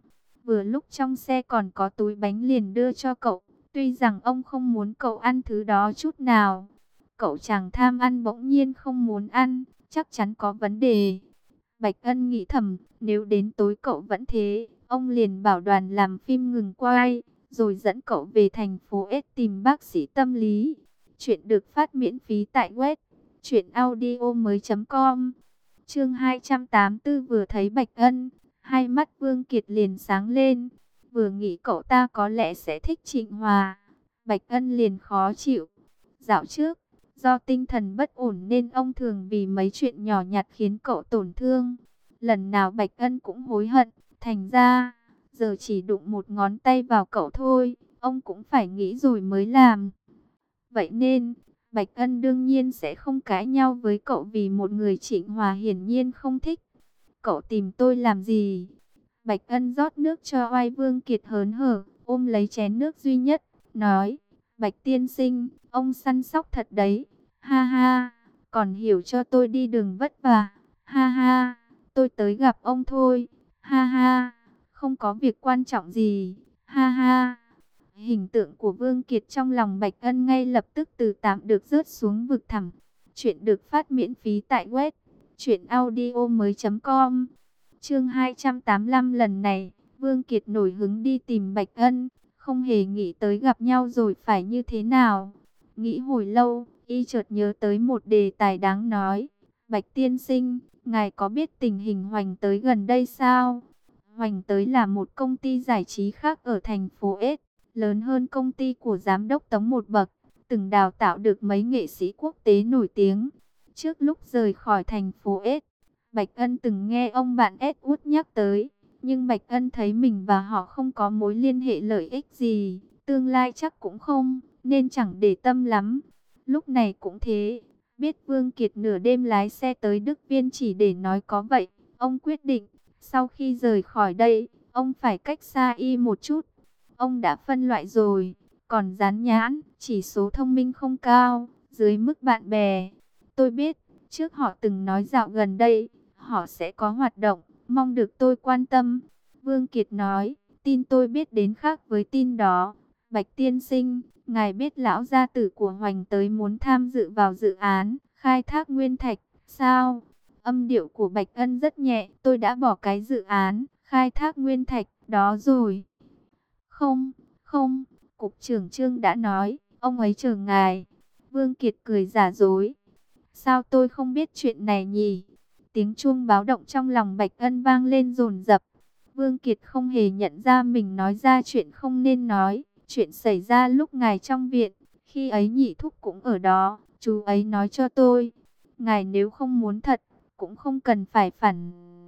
Vừa lúc trong xe còn có túi bánh liền đưa cho cậu. Tuy rằng ông không muốn cậu ăn thứ đó chút nào. Cậu chàng tham ăn bỗng nhiên không muốn ăn, chắc chắn có vấn đề. Bạch Ân nghĩ thầm, nếu đến tối cậu vẫn thế, ông liền bảo đoàn làm phim ngừng quay, rồi dẫn cậu về thành phố S tìm bác sĩ tâm lý. Chuyện được phát miễn phí tại web truyện audio mới chấm com. Chương hai trăm tám mươi tư. Vừa thấy Bạch Ân, hai mắt Vương Kiệt liền sáng lên. Vừa nghĩ cậu ta có lẽ sẽ thích Trịnh Hòa, Bạch Ân liền khó chịu. Dạo trước, do tinh thần bất ổn nên ông thường vì mấy chuyện nhỏ nhặt khiến cậu tổn thương. Lần nào Bạch Ân cũng hối hận, thành ra, giờ chỉ đụng một ngón tay vào cậu thôi, ông cũng phải nghĩ rồi mới làm. Vậy nên, Bạch Ân đương nhiên sẽ không cãi nhau với cậu vì một người Trịnh Hòa hiển nhiên không thích. Cậu tìm tôi làm gì? Bạch Ân rót nước cho Oai Vương Kiệt hớn hở, ôm lấy chén nước duy nhất, nói, Bạch tiên sinh, ông săn sóc thật đấy, ha ha, còn hiểu cho tôi đi đường vất vả, ha ha, tôi tới gặp ông thôi, ha ha, không có việc quan trọng gì, ha ha. Hình tượng của Vương Kiệt trong lòng Bạch Ân ngay lập tức từ tạm được rớt xuống vực thẳm. Chuyện được phát miễn phí tại web truyện audio mới chấm com. Chương hai trăm tám mươi lăm. Lần này, Vương Kiệt nổi hứng đi tìm Bạch Ân, không hề nghĩ tới gặp nhau rồi phải như thế nào. Nghĩ hồi lâu, y chợt nhớ tới một đề tài đáng nói. Bạch tiên sinh, ngài có biết tình hình Hoành Tới gần đây sao? Hoành Tới là một công ty giải trí khác ở thành phố S, lớn hơn công ty của giám đốc Tống một bậc, từng đào tạo được mấy nghệ sĩ quốc tế nổi tiếng. Trước lúc rời khỏi thành phố S, Bạch Ân từng nghe ông bạn S út nhắc tới, nhưng Bạch Ân thấy mình và họ không có mối liên hệ lợi ích gì, tương lai chắc cũng không, nên chẳng để tâm lắm. Lúc này cũng thế, biết Vương Kiệt nửa đêm lái xe tới Đức Viên chỉ để nói có vậy, ông quyết định, sau khi rời khỏi đây, ông phải cách xa y một chút. Ông đã phân loại rồi, còn dán nhãn, chỉ số thông minh không cao, dưới mức bạn bè. Tôi biết, trước họ từng nói dạo gần đây, họ sẽ có hoạt động, mong được tôi quan tâm. Vương Kiệt nói, tin tôi biết đến khác với tin đó. Bạch tiên sinh, ngài biết lão gia tử của Hoành Tới muốn tham dự vào dự án khai thác nguyên thạch, sao? Âm điệu của Bạch Ân rất nhẹ, tôi đã bỏ cái dự án khai thác nguyên thạch đó rồi. Không, không, Cục trưởng Trương đã nói, ông ấy chờ ngài. Vương Kiệt cười giả dối. Sao tôi không biết chuyện này nhỉ? Tiếng chuông báo động trong lòng Bạch Ân vang lên dồn dập. Vương Kiệt không hề nhận ra mình nói ra chuyện không nên nói. Chuyện xảy ra lúc ngài trong viện, khi ấy Nhị thúc cũng ở đó, chú ấy nói cho tôi. Ngài nếu không muốn thật, cũng không cần phải phản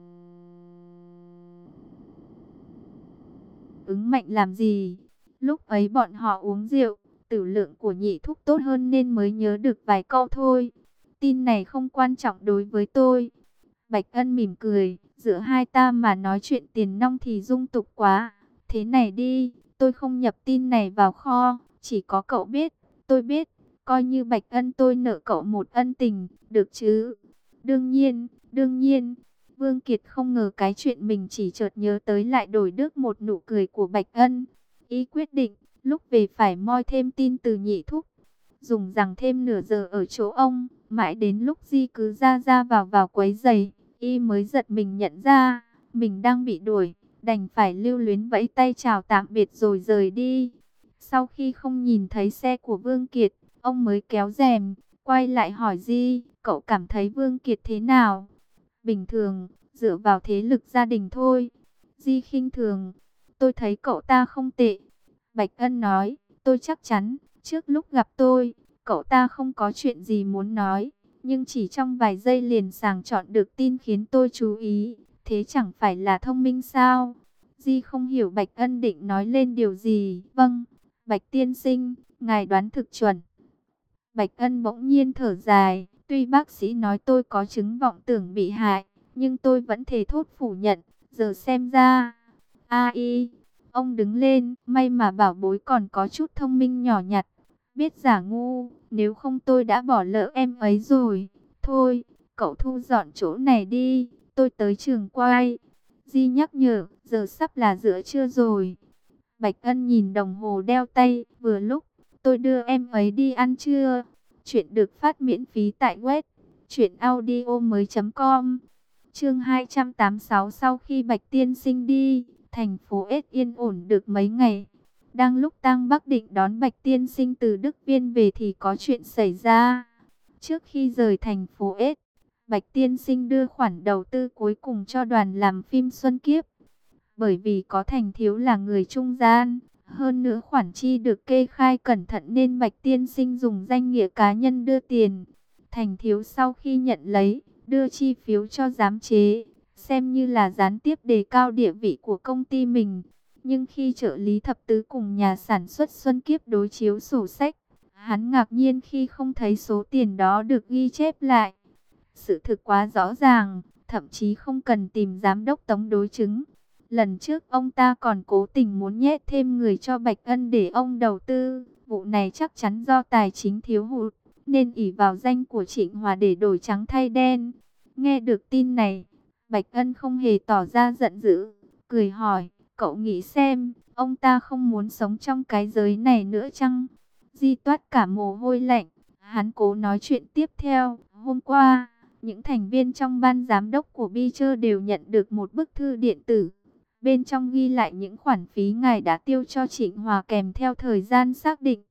ứng mạnh làm gì. Lúc ấy bọn họ uống rượu, tử lượng của Nhị thúc tốt hơn nên mới nhớ được vài câu thôi. Tin này không quan trọng đối với tôi. Bạch Ân mỉm cười, giữa hai ta mà nói chuyện tiền nong thì dung tục quá. Thế này đi, tôi không nhập tin này vào kho, chỉ có cậu biết, tôi biết, coi như Bạch Ân tôi nợ cậu một ân tình, được chứ? Đương nhiên, đương nhiên. Vương Kiệt không ngờ cái chuyện mình chỉ chợt nhớ tới lại đổi được một nụ cười của Bạch Ân. Ý quyết định, lúc về phải moi thêm tin từ Nhị thúc. Dùng rằng thêm nửa giờ ở chỗ ông, mãi đến lúc Di cứ ra ra vào vào quấy giày, y mới giật mình nhận ra, mình đang bị đuổi, đành phải lưu luyến vẫy tay chào tạm biệt rồi rời đi. Sau khi không nhìn thấy xe của Vương Kiệt, ông mới kéo rèm, quay lại hỏi Di, cậu cảm thấy Vương Kiệt thế nào? Bình thường, dựa vào thế lực gia đình thôi. Di khinh thường, tôi thấy cậu ta không tệ. Bạch Ân nói, tôi chắc chắn, trước lúc gặp tôi, cậu ta không có chuyện gì muốn nói, nhưng chỉ trong vài giây liền sàng chọn được tin khiến tôi chú ý, thế chẳng phải là thông minh sao? Di không hiểu Bạch Ân định nói lên điều gì. Vâng, Bạch tiên sinh, ngài đoán thực chuẩn. Bạch Ân bỗng nhiên thở dài, tuy bác sĩ nói tôi có chứng vọng tưởng bị hại, nhưng tôi vẫn thề thốt phủ nhận, giờ xem ra. A y, ông đứng lên, may mà bảo bối còn có chút thông minh nhỏ nhặt, biết giả ngu, nếu không tôi đã bỏ lỡ em ấy rồi. Thôi, cậu thu dọn chỗ này đi, tôi tới trường quay. Di nhắc nhở, giờ sắp là giữa trưa rồi. Bạch Ân nhìn đồng hồ đeo tay, vừa lúc, tôi đưa em ấy đi ăn trưa. Chuyện được phát miễn phí tại web truyện audio mới com. Chương hai trăm tám mươi sáu. Sau khi Bạch tiên sinh đi, thành phố S yên ổn được mấy ngày. Đang lúc Tang Bắc định đón Bạch tiên sinh từ Đức Viên về thì có chuyện xảy ra. Trước khi rời thành phố S, Bạch tiên sinh đưa khoản đầu tư cuối cùng cho đoàn làm phim Xuân Kiếp. Bởi vì có Thành Thiếu là người trung gian, hơn nữa khoản chi được kê khai cẩn thận nên Bạch tiên sinh dùng danh nghĩa cá nhân đưa tiền. Thành Thiếu sau khi nhận lấy, đưa chi phiếu cho giám chế, xem như là gián tiếp đề cao địa vị của công ty mình. Nhưng khi trợ lý thập tứ cùng nhà sản xuất Xuân Kiếp đối chiếu sổ sách, hắn ngạc nhiên khi không thấy số tiền đó được ghi chép lại. Sự thực quá rõ ràng, thậm chí không cần tìm giám đốc Tống đối chứng. Lần trước ông ta còn cố tình muốn nhét thêm người cho Bạch Ân để ông đầu tư. Vụ này chắc chắn do tài chính thiếu hụt, nên ỷ vào danh của Trịnh Hòa để đổi trắng thay đen. Nghe được tin này, Bạch Ân không hề tỏ ra giận dữ, cười hỏi, cậu nghĩ xem, ông ta không muốn sống trong cái giới này nữa chăng? Di toát cả mồ hôi lạnh, hắn cố nói chuyện tiếp theo. Hôm qua, những thành viên trong ban giám đốc của Beecher đều nhận được một bức thư điện tử. Bên trong ghi lại những khoản phí ngài đã tiêu cho Trịnh Hòa kèm theo thời gian xác định.